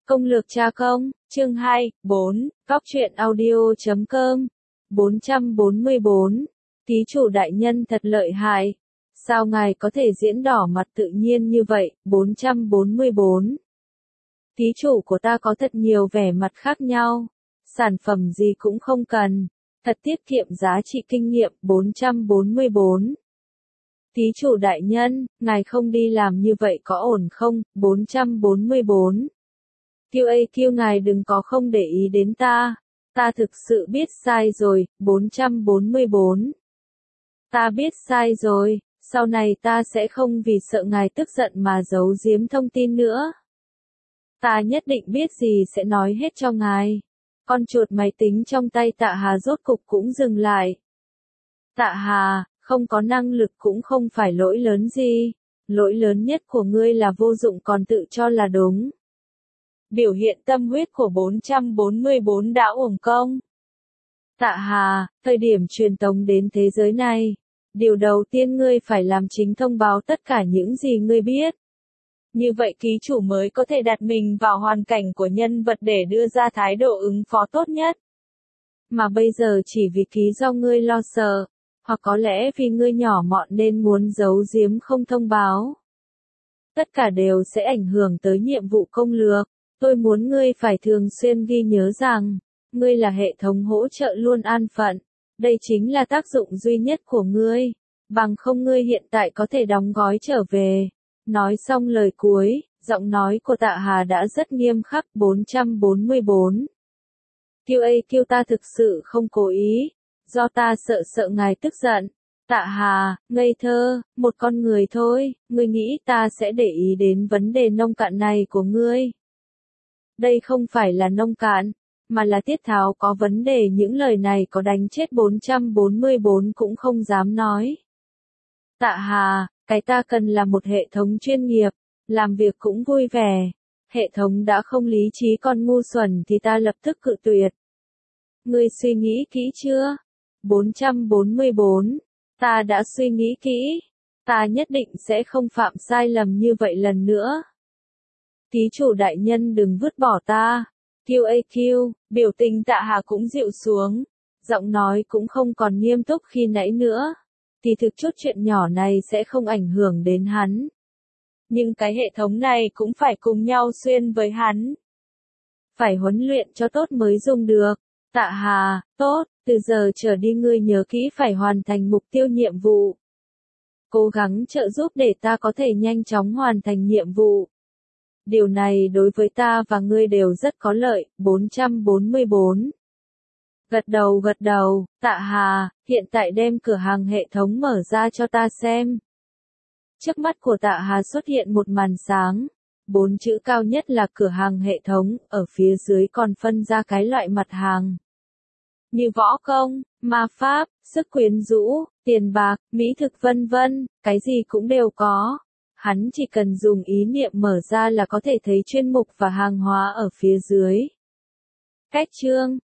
Công lược cha công, chương 2, 4, góc truyện audio.com 444. Thí chủ đại nhân thật lợi hại. Sao ngài có thể diễn đỏ mặt tự nhiên như vậy? 444. Thí chủ của ta có thật nhiều vẻ mặt khác nhau. Sản phẩm gì cũng không cần. Thật tiết kiệm giá trị kinh nghiệm. 444. Thí chủ đại nhân, ngài không đi làm như vậy có ổn không? 444. QAQ ngài đừng có không để ý đến ta. Ta thực sự biết sai rồi. 444. Ta biết sai rồi, sau này ta sẽ không vì sợ ngài tức giận mà giấu giếm thông tin nữa. Ta nhất định biết gì sẽ nói hết cho ngài. Con chuột máy tính trong tay Tạ Hà rốt cục cũng dừng lại. Tạ Hà, không có năng lực cũng không phải lỗi lớn gì. Lỗi lớn nhất của ngươi là vô dụng còn tự cho là đúng. Biểu hiện tâm huyết của 444 đã uổng công. Tạ Hà, thời điểm truyền tống đến thế giới này, điều đầu tiên ngươi phải làm chính thông báo tất cả những gì ngươi biết. Như vậy ký chủ mới có thể đặt mình vào hoàn cảnh của nhân vật để đưa ra thái độ ứng phó tốt nhất. Mà bây giờ chỉ vì ký do ngươi lo sợ, hoặc có lẽ vì ngươi nhỏ mọn nên muốn giấu giếm không thông báo. Tất cả đều sẽ ảnh hưởng tới nhiệm vụ công lược. Tôi muốn ngươi phải thường xuyên ghi nhớ rằng, ngươi là hệ thống hỗ trợ luôn an phận. Đây chính là tác dụng duy nhất của ngươi. Bằng không ngươi hiện tại có thể đóng gói trở về. Nói xong lời cuối, giọng nói của Tạ Hà đã rất nghiêm khắc. 444. QAQ ta thực sự không cố ý. Do ta sợ ngài tức giận. Tạ Hà, ngây thơ, một con người thôi, ngươi nghĩ ta sẽ để ý đến vấn đề nông cạn này của ngươi. Đây không phải là nông cạn, mà là tiết tháo có vấn đề. Những lời này có đánh chết 444 cũng không dám nói. Tạ Hà, cái ta cần là một hệ thống chuyên nghiệp, làm việc cũng vui vẻ. Hệ thống đã không lý trí còn ngu xuẩn thì ta lập tức cự tuyệt. Ngươi suy nghĩ kỹ chưa? 444. Ta đã suy nghĩ kỹ. Ta nhất định sẽ không phạm sai lầm như vậy lần nữa. Thí chủ đại nhân đừng vứt bỏ ta. QAQ, biểu tình Tạ Hà cũng dịu xuống. Giọng nói cũng không còn nghiêm túc khi nãy nữa. Thì thực chút chuyện nhỏ này sẽ không ảnh hưởng đến hắn. Nhưng cái hệ thống này cũng phải cùng nhau xuyên với hắn. Phải huấn luyện cho tốt mới dùng được. Tạ Hà, tốt, từ giờ trở đi ngươi nhớ kỹ phải hoàn thành mục tiêu nhiệm vụ. Cố gắng trợ giúp để ta có thể nhanh chóng hoàn thành nhiệm vụ. Điều này đối với ta và ngươi đều rất có lợi. 444. Gật đầu, Tạ Hà, hiện tại đem cửa hàng hệ thống mở ra cho ta xem. Trước mắt của Tạ Hà xuất hiện một màn sáng. 4 chữ cao nhất là cửa hàng hệ thống, ở phía dưới còn phân ra cái loại mặt hàng. Như võ công, ma pháp, sức quyến rũ, tiền bạc, mỹ thực vân vân, cái gì cũng đều có. Hắn chỉ cần dùng ý niệm mở ra là có thể thấy chuyên mục và hàng hóa ở phía dưới. Cách chương,